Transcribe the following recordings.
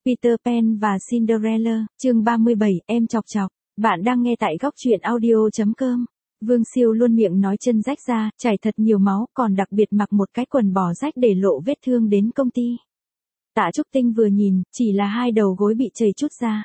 Peter Pan và Cinderella, chương 37, em chọc chọc. Bạn đang nghe tại góc truyện audio.com. Vương Siêu luôn miệng nói chân rách ra, chảy thật nhiều máu, còn đặc biệt mặc một cái quần bò rách để lộ vết thương đến công ty. Tạ Trúc Tinh vừa nhìn, chỉ là hai đầu gối bị chảy chút ra.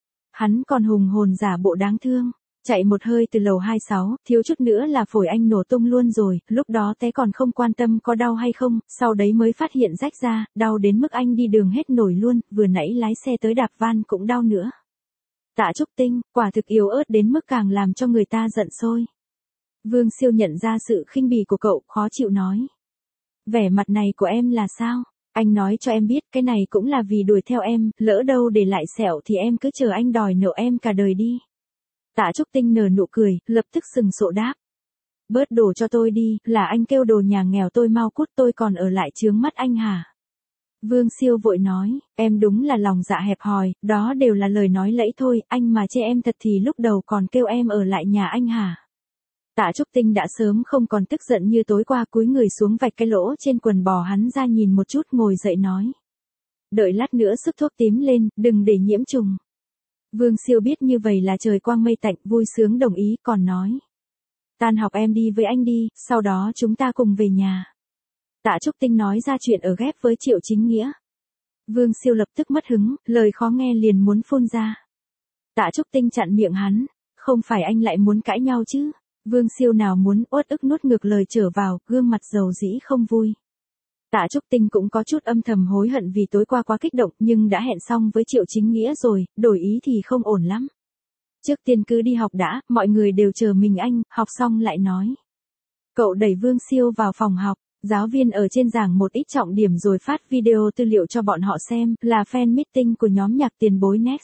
Hắn còn hùng hồn giả bộ đáng thương. Chạy một hơi từ lầu 26, thiếu chút nữa là phổi anh nổ tung luôn rồi, lúc đó té còn không quan tâm có đau hay không, sau đấy mới phát hiện rách ra, đau đến mức anh đi đường hết nổi luôn, vừa nãy lái xe tới đạp van cũng đau nữa. Tạ Trúc Tinh, quả thực yếu ớt đến mức càng làm cho người ta giận sôi. Vương Siêu nhận ra sự khinh bỉ của cậu, khó chịu nói. Vẻ mặt này của em là sao? Anh nói cho em biết, cái này cũng là vì đuổi theo em, lỡ đâu để lại sẹo thì em cứ chờ anh đòi nợ em cả đời đi. Tạ Trúc Tinh nở nụ cười, lập tức sừng sộ đáp. Bớt đổ cho tôi đi, là anh kêu đồ nhà nghèo tôi mau cút, tôi còn ở lại chướng mắt anh hả? Vương Siêu vội nói, em đúng là lòng dạ hẹp hòi, đó đều là lời nói lẫy thôi, anh mà chê em thật thì lúc đầu còn kêu em ở lại nhà anh hả? Tạ Trúc Tinh đã sớm không còn tức giận như tối qua, cúi người xuống vạch cái lỗ trên quần bò hắn ra nhìn một chút, ngồi dậy nói. Đợi lát nữa sức thuốc tím lên, đừng để nhiễm trùng. Vương Siêu biết như vậy là trời quang mây tạnh, vui sướng đồng ý, còn nói. Tan học em đi với anh đi, sau đó chúng ta cùng về nhà. Tạ Trúc Tinh nói ra chuyện ở ghép với Triệu Chính Nghĩa. Vương Siêu lập tức mất hứng, lời khó nghe liền muốn phun ra. Tạ Trúc Tinh chặn miệng hắn, không phải anh lại muốn cãi nhau chứ. Vương Siêu nào muốn, uất ức nuốt ngược lời trở vào, gương mặt dầu dĩ không vui. Tạ Trúc Tinh cũng có chút âm thầm hối hận vì tối qua quá kích động, nhưng đã hẹn xong với Triệu Chính Nghĩa rồi, đổi ý thì không ổn lắm. Trước tiên cứ đi học đã, mọi người đều chờ mình anh, học xong lại nói. Cậu đẩy Vương Siêu vào phòng học, giáo viên ở trên giảng một ít trọng điểm rồi phát video tư liệu cho bọn họ xem, là fan meeting của nhóm nhạc tiền bối Next.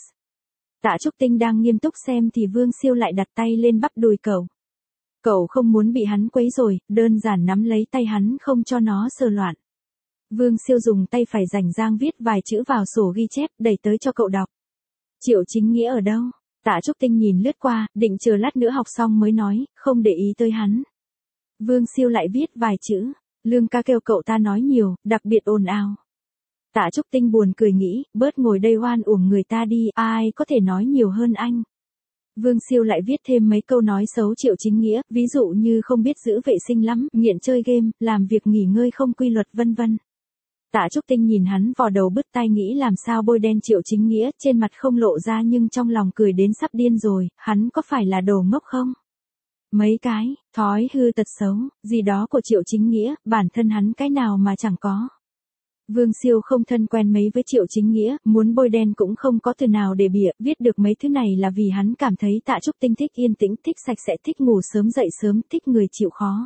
Tạ Trúc Tinh đang nghiêm túc xem thì Vương Siêu lại đặt tay lên bắp đùi cậu. Cậu không muốn bị hắn quấy rồi, đơn giản nắm lấy tay hắn không cho nó sờ loạn. Vương Siêu dùng tay phải rảnh rang viết vài chữ vào sổ ghi chép, đẩy tới cho cậu đọc. Triệu Chính Nghĩa ở đâu? Tạ Trúc Tinh nhìn lướt qua, định chờ lát nữa học xong mới nói, không để ý tới hắn. Vương Siêu lại viết vài chữ, Lương ca kêu cậu ta nói nhiều, đặc biệt ồn ào. Tạ Trúc Tinh buồn cười nghĩ, bớt ngồi đây oan uổng người ta đi, ai có thể nói nhiều hơn anh. Vương Siêu lại viết thêm mấy câu nói xấu Triệu Chính Nghĩa, ví dụ như không biết giữ vệ sinh lắm, nghiện chơi game, làm việc nghỉ ngơi không quy luật vân vân. Tạ Trúc Tinh nhìn hắn vò đầu bứt tai nghĩ làm sao bôi đen Triệu Chính Nghĩa, trên mặt không lộ ra nhưng trong lòng cười đến sắp điên rồi, hắn có phải là đồ ngốc không? Mấy cái, thói hư tật xấu, gì đó của Triệu Chính Nghĩa, bản thân hắn cái nào mà chẳng có. Vương Siêu không thân quen mấy với Triệu Chính Nghĩa, muốn bôi đen cũng không có từ nào để bịa, viết được mấy thứ này là vì hắn cảm thấy Tạ Trúc Tinh thích yên tĩnh, thích sạch sẽ, thích ngủ sớm dậy sớm, thích người chịu khó.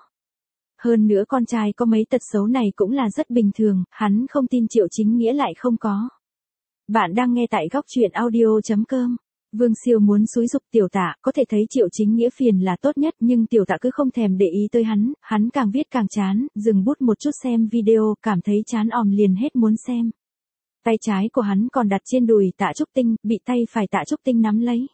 Hơn nữa con trai có mấy tật xấu này cũng là rất bình thường, hắn không tin Triệu Chính Nghĩa lại không có. Bạn đang nghe tại góc truyện audio.com. Vương Siêu muốn xúi giục Tiểu Tạ, có thể thấy Triệu Chính Nghĩa phiền là tốt nhất nhưng Tiểu Tạ cứ không thèm để ý tới hắn càng viết càng chán, dừng bút một chút xem video, cảm thấy chán òm liền hết muốn xem. Tay trái của hắn còn đặt trên đùi Tạ Trúc Tinh, bị tay phải Tạ Trúc Tinh nắm lấy.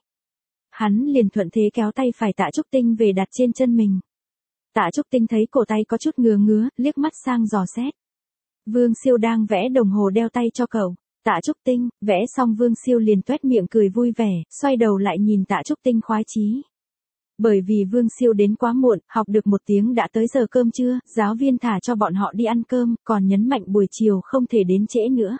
Hắn liền thuận thế kéo tay phải Tạ Trúc Tinh về đặt trên chân mình. Tạ Trúc Tinh thấy cổ tay có chút ngứa ngứa, liếc mắt sang dò xét. Vương Siêu đang vẽ đồng hồ đeo tay cho cậu. Tạ Trúc Tinh, vẽ xong Vương Siêu liền toét miệng cười vui vẻ, xoay đầu lại nhìn Tạ Trúc Tinh khoái chí. Bởi vì Vương Siêu đến quá muộn, học được 1 tiếng đã tới giờ cơm trưa, giáo viên thả cho bọn họ đi ăn cơm, còn nhấn mạnh buổi chiều không thể đến trễ nữa.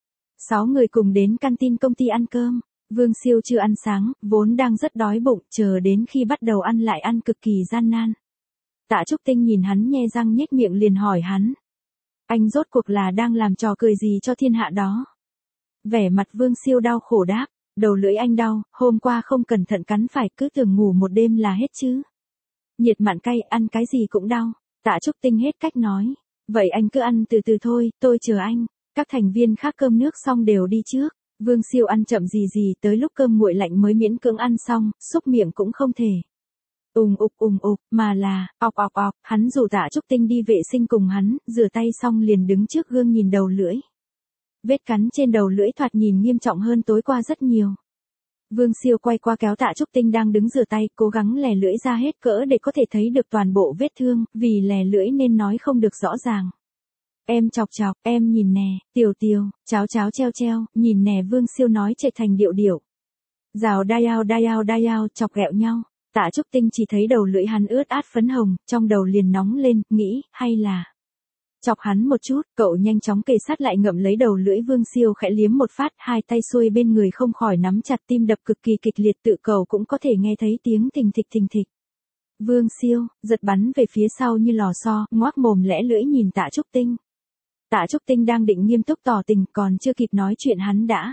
6 người cùng đến canteen công ty ăn cơm. Vương Siêu chưa ăn sáng, vốn đang rất đói bụng, chờ đến khi bắt đầu ăn lại ăn cực kỳ gian nan. Tạ Trúc Tinh nhìn hắn nhe răng nhếch miệng liền hỏi hắn. Anh rốt cuộc là đang làm trò cười gì cho thiên hạ đó? Vẻ mặt Vương Siêu đau khổ đáp, đầu lưỡi anh đau, hôm qua không cẩn thận cắn phải, cứ tưởng ngủ một đêm là hết chứ. Nhiệt mặn cay, ăn cái gì cũng đau. Tạ Trúc Tinh hết cách nói. Vậy anh cứ ăn từ từ thôi, tôi chờ anh. Các thành viên khác cơm nước xong đều đi trước. Vương Siêu ăn chậm gì tới lúc cơm nguội lạnh mới miễn cưỡng ăn xong, xúc miệng cũng không thể. Ùng ục, mà là, ọc, hắn rủ Tạ Trúc Tinh đi vệ sinh cùng hắn, rửa tay xong liền đứng trước gương nhìn đầu lưỡi. Vết cắn trên đầu lưỡi thoạt nhìn nghiêm trọng hơn tối qua rất nhiều. Vương Siêu quay qua kéo Tạ Trúc Tinh đang đứng rửa tay, cố gắng lè lưỡi ra hết cỡ để có thể thấy được toàn bộ vết thương, vì lè lưỡi nên nói không được rõ ràng. em chọc chọc, em nhìn nè, Tiểu Tiều, cháo cháo treo treo, nhìn nè Vương Siêu nói trệch thành điệu điệu. Rào đai ao, chọc ghẹo nhau. Tạ Trúc Tinh chỉ thấy đầu lưỡi hắn ướt át phấn hồng, trong đầu liền nóng lên, nghĩ, hay là chọc hắn một chút, cậu nhanh chóng kề sát lại ngậm lấy đầu lưỡi Vương Siêu khẽ liếm một phát, hai tay xuôi bên người không khỏi nắm chặt, tim đập cực kỳ kịch liệt, tự cầu cũng có thể nghe thấy tiếng thình thịch. Vương Siêu, giật bắn về phía sau như lò xo, ngoác mồm lẽ lưỡi nhìn Tạ Trúc Tinh. Tạ Trúc Tinh đang định nghiêm túc tỏ tình, còn chưa kịp nói chuyện hắn đã.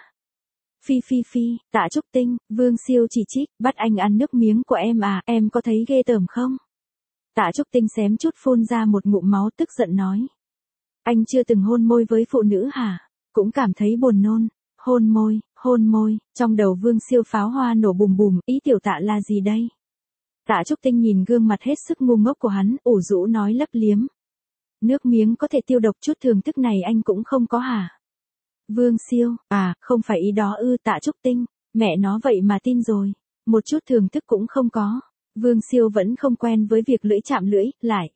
Phi, Tạ Trúc Tinh, Vương Siêu chỉ trích, bắt anh ăn nước miếng của em à, em có thấy ghê tởm không? Tạ Trúc Tinh xém chút phun ra một ngụm máu, tức giận nói. Anh chưa từng hôn môi với phụ nữ hả? Cũng cảm thấy buồn nôn. Hôn môi, trong đầu Vương Siêu pháo hoa nổ bùm bùm, ý tiểu Tạ là gì đây? Tạ Trúc Tinh nhìn gương mặt hết sức ngu ngốc của hắn, ủ rũ nói lấp liếm. Nước miếng có thể tiêu độc, chút thường thức này anh cũng không có hả? Vương Siêu, không phải ý đó ư? Tạ Trúc Tinh, mẹ nó vậy mà tin rồi. Một chút thường thức cũng không có. Vương Siêu vẫn không quen với việc lưỡi chạm lưỡi, lại.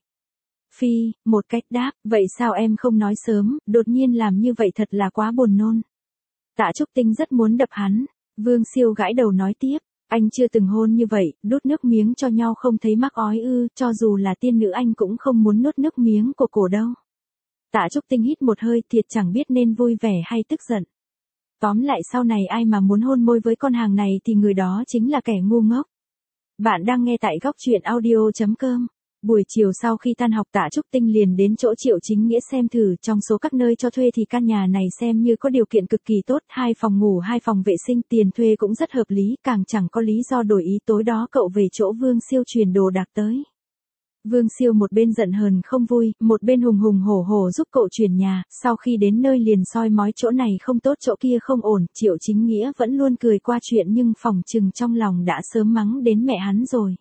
Một cách đáp, vậy sao em không nói sớm, đột nhiên làm như vậy thật là quá buồn nôn. Tạ Trúc Tinh rất muốn đập hắn. Vương Siêu gãi đầu nói tiếp, anh chưa từng hôn như vậy, đút nước miếng cho nhau không thấy mắc ói ư? Cho dù là tiên nữ anh cũng không muốn nuốt nước miếng của cổ đâu. Tạ Trúc Tinh hít một hơi, thiệt chẳng biết nên vui vẻ hay tức giận. Tóm lại sau này ai mà muốn hôn môi với con hàng này thì người đó chính là kẻ ngu ngốc. Bạn đang nghe tại góc truyện audio.com. Buổi chiều sau khi tan học, Tạ Trúc Tinh liền đến chỗ Triệu Chính Nghĩa xem thử, trong số các nơi cho thuê thì căn nhà này xem như có điều kiện cực kỳ tốt, 2 phòng ngủ 2 phòng vệ sinh, tiền thuê cũng rất hợp lý, càng chẳng có lý do đổi ý. Tối đó cậu về chỗ Vương Siêu truyền đồ đạc tới. Vương Siêu một bên giận hờn không vui, một bên hùng hổ giúp cậu chuyển nhà, sau khi đến nơi liền soi mói chỗ này không tốt chỗ kia không ổn. Triệu Chính Nghĩa vẫn luôn cười qua chuyện nhưng phỏng chừng trong lòng đã sớm mắng đến mẹ hắn rồi.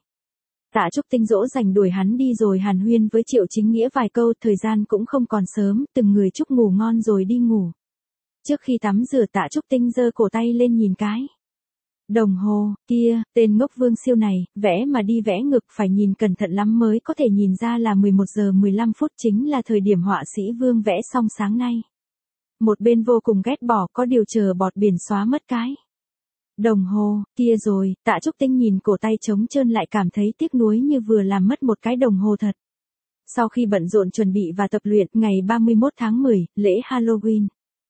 Tạ Trúc Tinh dỗ dành đuổi hắn đi rồi hàn huyên với Triệu Chính Nghĩa vài câu, thời gian cũng không còn sớm, từng người chúc ngủ ngon rồi đi ngủ. Trước khi tắm rửa, Tạ Trúc Tinh giơ cổ tay lên nhìn cái đồng hồ kia, tên ngốc Vương Siêu này, vẽ mà đi vẽ ngược, phải nhìn cẩn thận lắm mới có thể nhìn ra là 11 giờ 15 phút chính là thời điểm họa sĩ Vương vẽ xong sáng nay. Một bên vô cùng ghét bỏ, có điều chờ bọt biển xóa mất cái đồng hồ kia rồi. Tạ Trúc Tinh nhìn cổ tay trống trơn lại cảm thấy tiếc nuối như vừa làm mất một cái đồng hồ thật. Sau khi bận rộn chuẩn bị và tập luyện, ngày 31 tháng 10, lễ Halloween.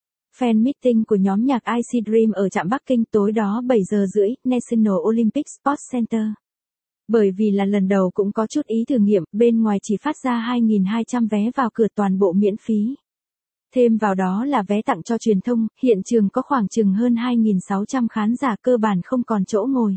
Fan meeting của nhóm nhạc IC Dream ở trạm Bắc Kinh tối đó 7 giờ rưỡi, National Olympic Sports Center. Bởi vì là lần đầu cũng có chút ý thử nghiệm, bên ngoài chỉ phát ra 2.200 vé vào cửa, toàn bộ miễn phí. Thêm vào đó là vé tặng cho truyền thông, hiện trường có khoảng chừng hơn 2.600 khán giả, cơ bản không còn chỗ ngồi.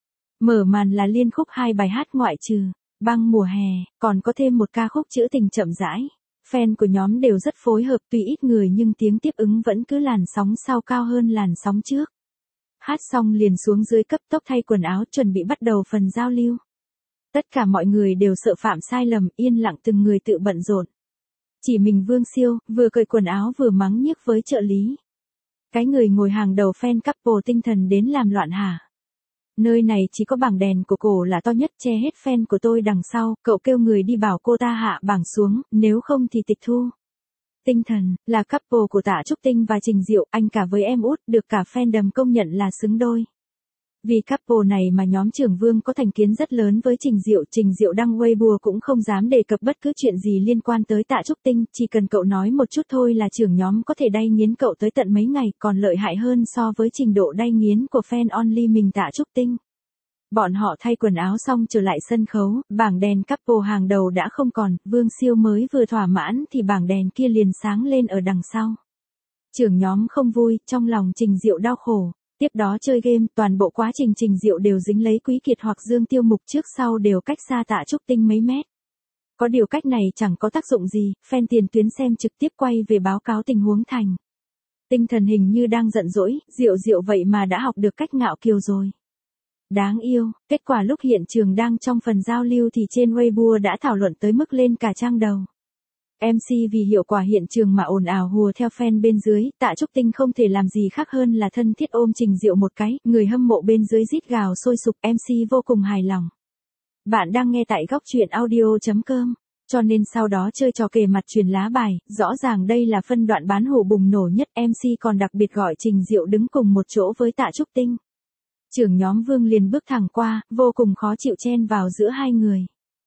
Mở màn là liên khúc 2 bài hát ngoại trừ Băng mùa hè, còn có thêm một ca khúc trữ tình chậm rãi. Fan của nhóm đều rất phối hợp, tuy ít người nhưng tiếng tiếp ứng vẫn cứ làn sóng sau cao hơn làn sóng trước. Hát xong liền xuống dưới cấp tốc thay quần áo, chuẩn bị bắt đầu phần giao lưu. Tất cả mọi người đều sợ phạm sai lầm, yên lặng từng người tự bận rộn. Chỉ mình Vương Siêu, vừa cởi quần áo vừa mắng nhiếc với trợ lý. Cái người ngồi hàng đầu fan couple tinh thần đến làm loạn hả? Nơi này chỉ có bảng đèn của cổ là to nhất, che hết fan của tôi đằng sau, cậu kêu người đi bảo cô ta hạ bảng xuống, nếu không thì tịch thu. Tinh thần, là couple của Tạ Trúc Tinh và Trình Diệu, anh cả với em út, được cả fandom công nhận là xứng đôi. Vì couple này mà nhóm trưởng Vương có thành kiến rất lớn với Trình Diệu đăng Weibo cũng không dám đề cập bất cứ chuyện gì liên quan tới Tạ Trúc Tinh, chỉ cần cậu nói một chút thôi là trưởng nhóm có thể đay nghiến cậu tới tận mấy ngày, còn lợi hại hơn so với trình độ đay nghiến của fan only mình Tạ Trúc Tinh. Bọn họ thay quần áo xong trở lại sân khấu, bảng đèn couple hàng đầu đã không còn, Vương Siêu mới vừa thỏa mãn thì bảng đèn kia liền sáng lên ở đằng sau. Trưởng nhóm không vui, trong lòng Trình Diệu đau khổ. Tiếp đó chơi game, toàn bộ quá trình Trình Diệu đều dính lấy Quý Kiệt hoặc Dương Tiêu Mục, trước sau đều cách xa Tạ Trúc Tinh mấy mét. Có điều cách này chẳng có tác dụng gì, fan tiền tuyến xem trực tiếp quay về báo cáo tình huống thành. Tinh thần hình như đang giận dỗi, Diệu vậy mà đã học được cách ngạo kiều rồi. Đáng yêu, kết quả lúc hiện trường đang trong phần giao lưu thì trên Weibo đã thảo luận tới mức lên cả trang đầu. MC vì hiệu quả hiện trường mà ồn ào hùa theo fan bên dưới, Tạ Trúc Tinh không thể làm gì khác hơn là thân thiết ôm Trình Diệu một cái, người hâm mộ bên dưới rít gào sôi sục, MC vô cùng hài lòng. Bạn đang nghe tại góc truyện audio.com. cho nên sau đó chơi trò kề mặt truyền lá bài, rõ ràng đây là phân đoạn bán hủ bùng nổ nhất, MC còn đặc biệt gọi Trình Diệu đứng cùng một chỗ với Tạ Trúc Tinh. Trưởng nhóm Vương liền bước thẳng qua, vô cùng khó chịu chen vào giữa hai người.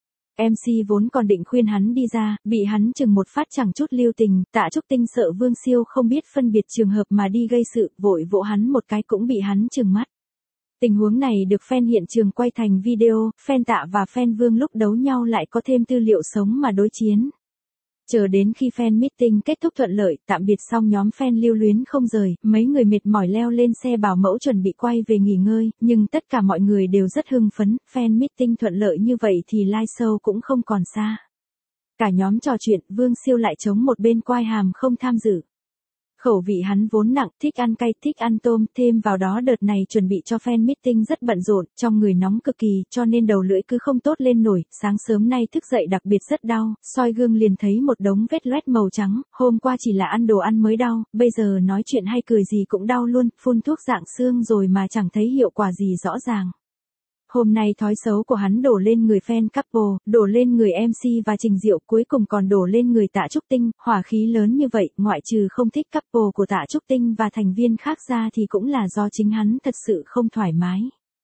MC vốn còn định khuyên hắn đi ra, bị hắn chừng một phát chẳng chút lưu tình, Tạ Trúc Tinh sợ Vương Siêu không biết phân biệt trường hợp mà đi gây sự, vội vỗ hắn một cái cũng bị hắn chừng mắt. Tình huống này được fan hiện trường quay thành video, fan Tạ và fan Vương lúc đấu nhau lại có thêm tư liệu sống mà đối chiến. Chờ đến khi fan meeting kết thúc thuận lợi, tạm biệt xong nhóm fan lưu luyến không rời, mấy người mệt mỏi leo lên xe bảo mẫu chuẩn bị quay về nghỉ ngơi, nhưng tất cả mọi người đều rất hưng phấn, fan meeting thuận lợi như vậy thì live show cũng không còn xa. Cả nhóm trò chuyện, Vương Siêu lại chống một bên quai hàm không tham dự. Khẩu vị hắn vốn nặng, thích ăn cay, thích ăn tôm, thêm vào đó đợt này chuẩn bị cho fan meeting rất bận rộn, trong người nóng cực kỳ, cho nên đầu lưỡi cứ không tốt lên nổi, sáng sớm nay thức dậy đặc biệt rất đau, soi gương liền thấy một đống vết loét màu trắng, hôm qua chỉ là ăn đồ ăn mới đau, bây giờ nói chuyện hay cười gì cũng đau luôn, phun thuốc dạng xương rồi mà chẳng thấy hiệu quả gì rõ ràng. Hôm nay thói xấu của hắn đổ lên người fan couple, đổ lên người MC và Trình Diệu, cuối cùng còn đổ lên người Tạ Trúc Tinh, hỏa khí lớn như vậy, ngoại trừ không thích couple của Tạ Trúc Tinh và thành viên khác ra thì cũng là do chính hắn thật sự không thoải mái.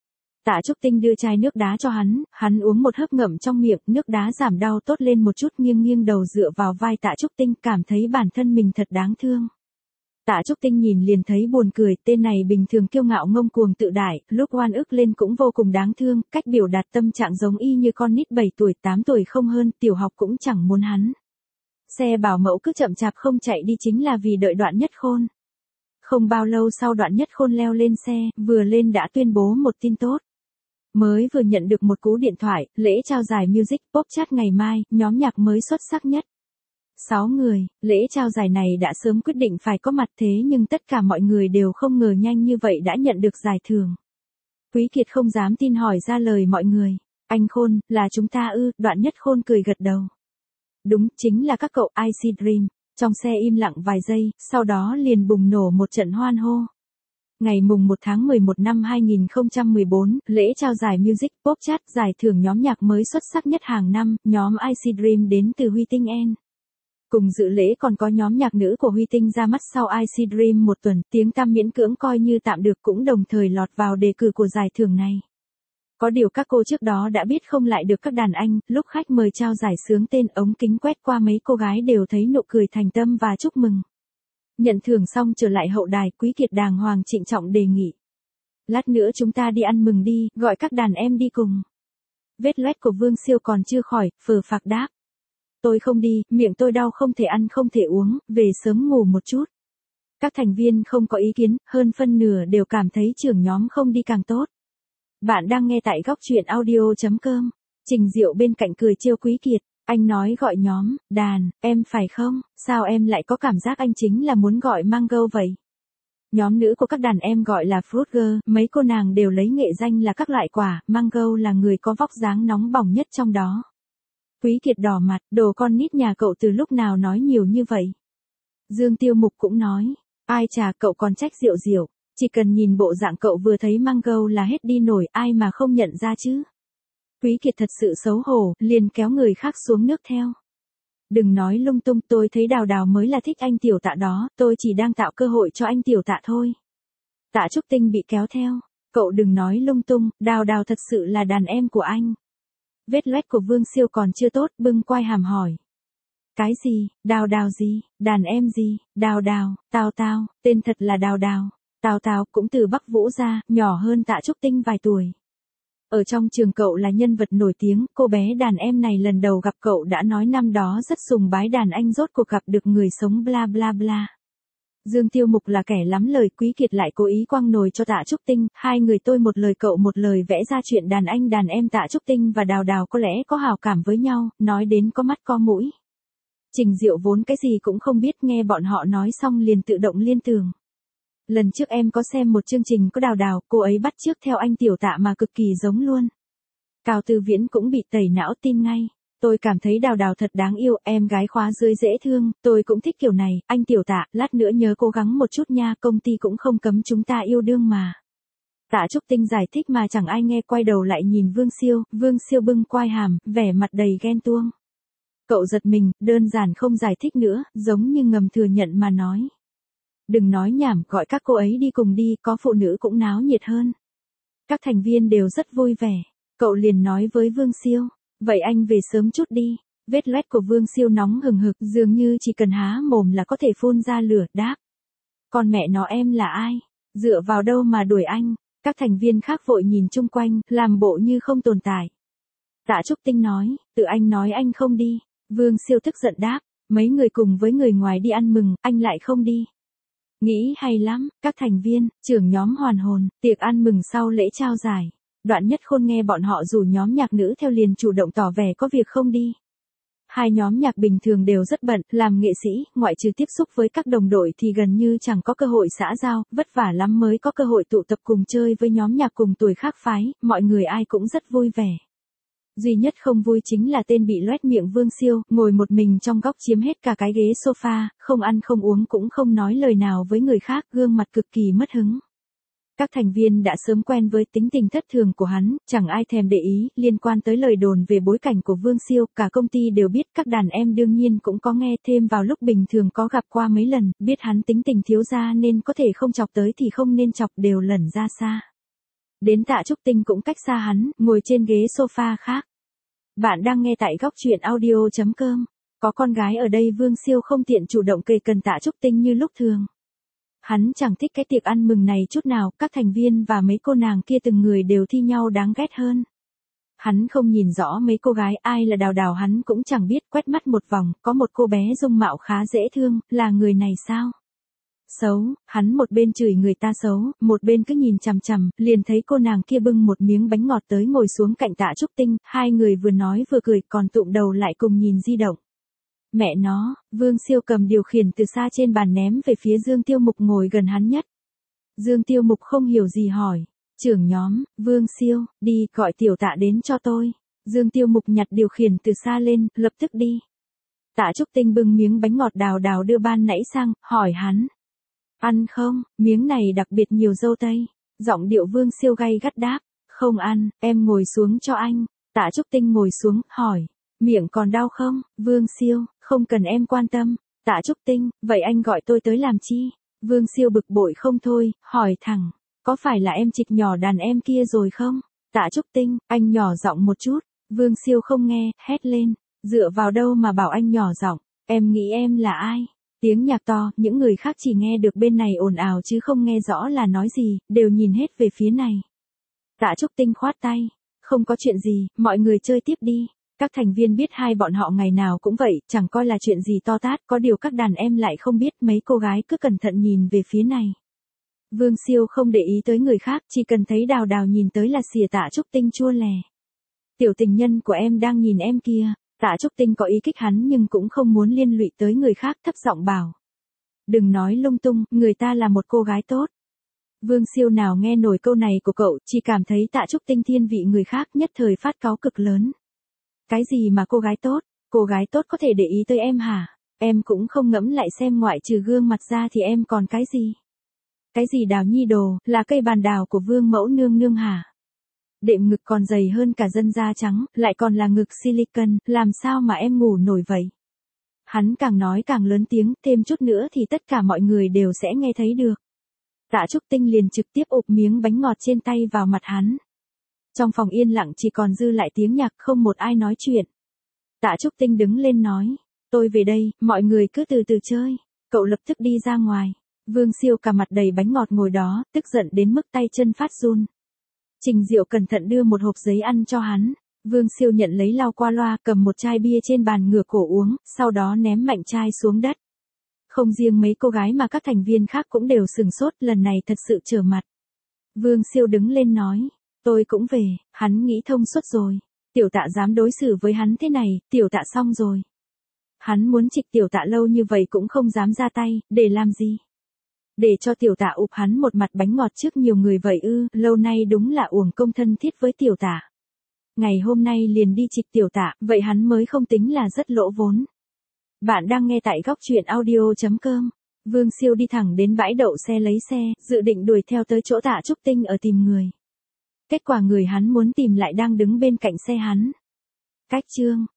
Tạ Trúc Tinh đưa chai nước đá cho hắn uống một hớp ngậm trong miệng, nước đá giảm đau tốt lên một chút, nghiêng nghiêng đầu dựa vào vai Tạ Trúc Tinh, cảm thấy bản thân mình thật đáng thương. Tạ Trúc Tinh nhìn liền thấy buồn cười, tên này bình thường kiêu ngạo ngông cuồng tự đại, lúc oan ức lên cũng vô cùng đáng thương, cách biểu đạt tâm trạng giống y như con nít 7 tuổi 8 tuổi không hơn, tiểu học cũng chẳng muốn hắn. Xe bảo mẫu cứ chậm chạp không chạy đi chính là vì đợi Đoạn Nhất Khôn. Không bao lâu sau Đoạn Nhất Khôn leo lên xe, vừa lên đã tuyên bố một tin tốt. Mới vừa nhận được một cú điện thoại, lễ trao giải Music Pop Chart ngày mai, nhóm nhạc mới xuất sắc nhất. 6 người, lễ trao giải này đã sớm quyết định phải có mặt thế nhưng tất cả mọi người đều không ngờ nhanh như vậy đã nhận được giải thưởng. Quý Kiệt không dám tin hỏi ra lời mọi người. Anh Khôn, là chúng ta ư? Đoạn Nhất Khôn cười gật đầu. Đúng, chính là các cậu IC Dream. Trong xe im lặng vài giây, sau đó liền bùng nổ một trận hoan hô. Ngày mùng 1 tháng 11 năm 2014, lễ trao giải Music Pop Chart, giải thưởng nhóm nhạc mới xuất sắc nhất hàng năm, nhóm IC Dream đến từ Huy Tinh N. Cùng dự lễ còn có nhóm nhạc nữ của Huy Tinh ra mắt sau IC Dream một tuần, tiếng tăm miễn cưỡng coi như tạm được cũng đồng thời lọt vào đề cử của giải thưởng này. Có điều các cô trước đó đã biết không lại được các đàn anh, lúc khách mời trao giải sướng tên ống kính quét qua mấy cô gái đều thấy nụ cười thành tâm và chúc mừng. Nhận thưởng xong trở lại hậu đài, Quý Kiệt đàng hoàng trịnh trọng đề nghị. Lát nữa chúng ta đi ăn mừng đi, gọi các đàn em đi cùng. Vết loét của Vương Siêu còn chưa khỏi, phờ phạc đáp. Tôi không đi, miệng tôi đau không thể ăn không thể uống, về sớm ngủ một chút. Các thành viên không có ý kiến, hơn phân nửa đều cảm thấy trưởng nhóm không đi càng tốt. Bạn đang nghe tại góc truyện audio.com. Trình Diệu bên cạnh cười trêu Quý Kiệt. Anh nói gọi nhóm, đàn, em phải không? Sao em lại có cảm giác anh chính là muốn gọi Mango vậy? Nhóm nữ của các đàn em gọi là Fruit Girl, mấy cô nàng đều lấy nghệ danh là các loại quả, Mango là người có vóc dáng nóng bỏng nhất trong đó. Quý Kiệt đỏ mặt, đồ con nít nhà cậu từ lúc nào nói nhiều như vậy? Dương Tiêu Mục cũng nói, ai chà cậu còn trách Diệu Diệu, chỉ cần nhìn bộ dạng cậu vừa thấy Mango là hết đi nổi, ai mà không nhận ra chứ? Quý Kiệt thật sự xấu hổ, liền kéo người khác xuống nước theo. Đừng nói lung tung, tôi thấy Đào Đào mới là thích anh Tiểu Tạ đó, tôi chỉ đang tạo cơ hội cho anh Tiểu Tạ thôi. Tạ Trúc Tinh bị kéo theo, cậu đừng nói lung tung, Đào Đào thật sự là đàn em của anh. Vết loét của Vương Siêu còn chưa tốt, bưng quai hàm hỏi. Cái gì, Đào Đào gì, đàn em gì, Đào Đào, Tào Tào, tên thật là Đào Đào. Tào Tào cũng từ Bắc Vũ ra, nhỏ hơn Tạ Trúc Tinh vài tuổi. Ở trong trường cậu là nhân vật nổi tiếng, cô bé đàn em này lần đầu gặp cậu đã nói năm đó rất sùng bái đàn anh rốt cuộc gặp được người sống bla bla bla. Dương Tiêu Mục là kẻ lắm lời, Quý Kiệt lại cố ý quăng nồi cho Tạ Trúc Tinh, hai người tôi một lời cậu một lời vẽ ra chuyện đàn anh đàn em Tạ Trúc Tinh và Đào Đào có lẽ có hào cảm với nhau, nói đến có mắt có mũi. Trình Diệu vốn cái gì cũng không biết, nghe bọn họ nói xong liền tự động liên tưởng. Lần trước em có xem một chương trình có Đào Đào, cô ấy bắt chước theo anh Tiểu Tạ mà cực kỳ giống luôn. Cao Tư Viễn cũng bị tẩy não tin ngay. Tôi cảm thấy Đào Đào thật đáng yêu, em gái khóa dưới dễ thương, tôi cũng thích kiểu này, anh Tiểu Tạ, lát nữa nhớ cố gắng một chút nha, công ty cũng không cấm chúng ta yêu đương mà. Tạ Trúc Tinh giải thích mà chẳng ai nghe, quay đầu lại nhìn Vương Siêu bưng quai hàm, vẻ mặt đầy ghen tuông. Cậu giật mình, đơn giản không giải thích nữa, giống như ngầm thừa nhận mà nói. Đừng nói nhảm, gọi các cô ấy đi cùng đi, có phụ nữ cũng náo nhiệt hơn. Các thành viên đều rất vui vẻ. Cậu liền nói với Vương Siêu, vậy anh về sớm chút đi. Vết loét của Vương Siêu nóng hừng hực, dường như chỉ cần há mồm là có thể phun ra lửa, đáp. Con mẹ nó em là ai? Dựa vào đâu mà đuổi anh? Các thành viên khác vội nhìn chung quanh, làm bộ như không tồn tại. Tạ Trúc Tinh nói, tự anh nói anh không đi. Vương Siêu tức giận đáp, mấy người cùng với người ngoài đi ăn mừng, anh lại không đi. Nghĩ hay lắm, các thành viên, trưởng nhóm hoàn hồn, tiệc ăn mừng sau lễ trao giải. Đoạn Nhất Khôn nghe bọn họ rủ nhóm nhạc nữ theo liền chủ động tỏ vẻ có việc không đi. Hai nhóm nhạc bình thường đều rất bận, làm nghệ sĩ, ngoại trừ tiếp xúc với các đồng đội thì gần như chẳng có cơ hội xã giao, vất vả lắm mới có cơ hội tụ tập cùng chơi với nhóm nhạc cùng tuổi khác phái, mọi người ai cũng rất vui vẻ. Duy nhất không vui chính là tên bị loét miệng Vương Siêu, ngồi một mình trong góc chiếm hết cả cái ghế sofa, không ăn không uống cũng không nói lời nào với người khác, gương mặt cực kỳ mất hứng. Các thành viên đã sớm quen với tính tình thất thường của hắn, chẳng ai thèm để ý, liên quan tới lời đồn về bối cảnh của Vương Siêu, cả công ty đều biết, các đàn em đương nhiên cũng có nghe, thêm vào lúc bình thường có gặp qua mấy lần, biết hắn tính tình thiếu gia nên có thể không chọc tới thì không nên chọc, đều lẩn ra xa. Đến Tạ Trúc Tinh cũng cách xa hắn, ngồi trên ghế sofa khác. Bạn đang nghe tại góc truyện audio.com. Có con gái ở đây Vương Siêu không tiện chủ động kề cần Tạ Trúc Tinh như lúc thường. Hắn chẳng thích cái tiệc ăn mừng này chút nào, các thành viên và mấy cô nàng kia từng người đều thi nhau đáng ghét hơn. Hắn không nhìn rõ mấy cô gái ai là Đào Đào hắn cũng chẳng biết, quét mắt một vòng, có một cô bé dung mạo khá dễ thương, là người này sao? Xấu, hắn một bên chửi người ta xấu, một bên cứ nhìn chằm chằm, liền thấy cô nàng kia bưng một miếng bánh ngọt tới ngồi xuống cạnh Tạ Trúc Tinh, hai người vừa nói vừa cười còn tụm đầu lại cùng nhìn di động. Mẹ nó, Vương Siêu cầm điều khiển từ xa trên bàn ném về phía Dương Tiêu Mục ngồi gần hắn nhất. Dương Tiêu Mục không hiểu gì hỏi, trưởng nhóm, Vương Siêu, đi gọi tiểu Tạ đến cho tôi. Dương Tiêu Mục nhặt điều khiển từ xa lên, lập tức đi. Tạ Trúc Tinh bưng miếng bánh ngọt Đào Đào đưa ban nãy sang, hỏi hắn. Ăn không, miếng này đặc biệt nhiều dâu tây. Giọng điệu Vương Siêu gay gắt đáp, không ăn, em ngồi xuống cho anh. Tạ Trúc Tinh ngồi xuống, hỏi, miệng còn đau không? Vương Siêu, không cần em quan tâm. Tạ Trúc Tinh, vậy anh gọi tôi tới làm chi? Vương Siêu bực bội không thôi, hỏi thẳng, có phải là em trịch nhỏ đàn em kia rồi không? Tạ Trúc Tinh, anh nhỏ giọng một chút. Vương Siêu không nghe, hét lên, dựa vào đâu mà bảo anh nhỏ giọng, em nghĩ em là ai? Tiếng nhạc to, những người khác chỉ nghe được bên này ồn ào chứ không nghe rõ là nói gì, đều nhìn hết về phía này. Tạ Trúc Tinh khoát tay, không có chuyện gì, mọi người chơi tiếp đi. Các thành viên biết hai bọn họ ngày nào cũng vậy, chẳng coi là chuyện gì to tát, có điều các đàn em lại không biết, mấy cô gái cứ cẩn thận nhìn về phía này. Vương Siêu không để ý tới người khác, chỉ cần thấy Đào Đào nhìn tới là xìa Tạ Trúc Tinh chua lè. Tiểu tình nhân của em đang nhìn em kia. Tạ Trúc Tinh có ý kích hắn nhưng cũng không muốn liên lụy tới người khác, thấp giọng bảo. Đừng nói lung tung, người ta là một cô gái tốt. Vương Siêu nào nghe nổi câu này của cậu, chỉ cảm thấy Tạ Trúc Tinh thiên vị người khác, nhất thời phát cáu cực lớn. Cái gì mà cô gái tốt? Cô gái tốt có thể để ý tới em hả? Em cũng không ngẫm lại xem ngoại trừ gương mặt ra thì em còn cái gì? Cái gì Đào Nhi đồ, là cây bàn đào của Vương mẫu nương nương hả? Đệm ngực còn dày hơn cả dân da trắng, lại còn là ngực silicon, làm sao mà em ngủ nổi vậy? Hắn càng nói càng lớn tiếng, thêm chút nữa thì tất cả mọi người đều sẽ nghe thấy được. Tạ Trúc Tinh liền trực tiếp ụp miếng bánh ngọt trên tay vào mặt hắn. Trong phòng yên lặng chỉ còn dư lại tiếng nhạc, không một ai nói chuyện. Tạ Trúc Tinh đứng lên nói, tôi về đây, mọi người cứ từ từ chơi. Cậu lập tức đi ra ngoài. Vương Siêu cả mặt đầy bánh ngọt ngồi đó, tức giận đến mức tay chân phát run. Trình Diệu cẩn thận đưa một hộp giấy ăn cho hắn. Vương Siêu nhận lấy lau qua loa, cầm một chai bia trên bàn ngửa cổ uống, sau đó ném mạnh chai xuống đất. Không riêng mấy cô gái mà các thành viên khác cũng đều sừng sốt, lần này thật sự trở mặt. Vương Siêu đứng lên nói, tôi cũng về, hắn nghĩ thông suốt rồi. Tiểu Tạ dám đối xử với hắn thế này, Tiểu Tạ xong rồi. Hắn muốn trịch Tiểu Tạ lâu như vậy cũng không dám ra tay, để làm gì? Để cho Tiểu Tạ ụp hắn một mặt bánh ngọt trước nhiều người vậy ư, lâu nay đúng là uổng công thân thiết với Tiểu Tạ. Ngày hôm nay liền đi trịch Tiểu Tạ, vậy hắn mới không tính là rất lỗ vốn. Bạn đang nghe tại góc truyện audio.com. Vương Siêu đi thẳng đến bãi đậu xe lấy xe, dự định đuổi theo tới chỗ Tạ Trúc Tinh ở tìm người. Kết quả người hắn muốn tìm lại đang đứng bên cạnh xe hắn. Cách chương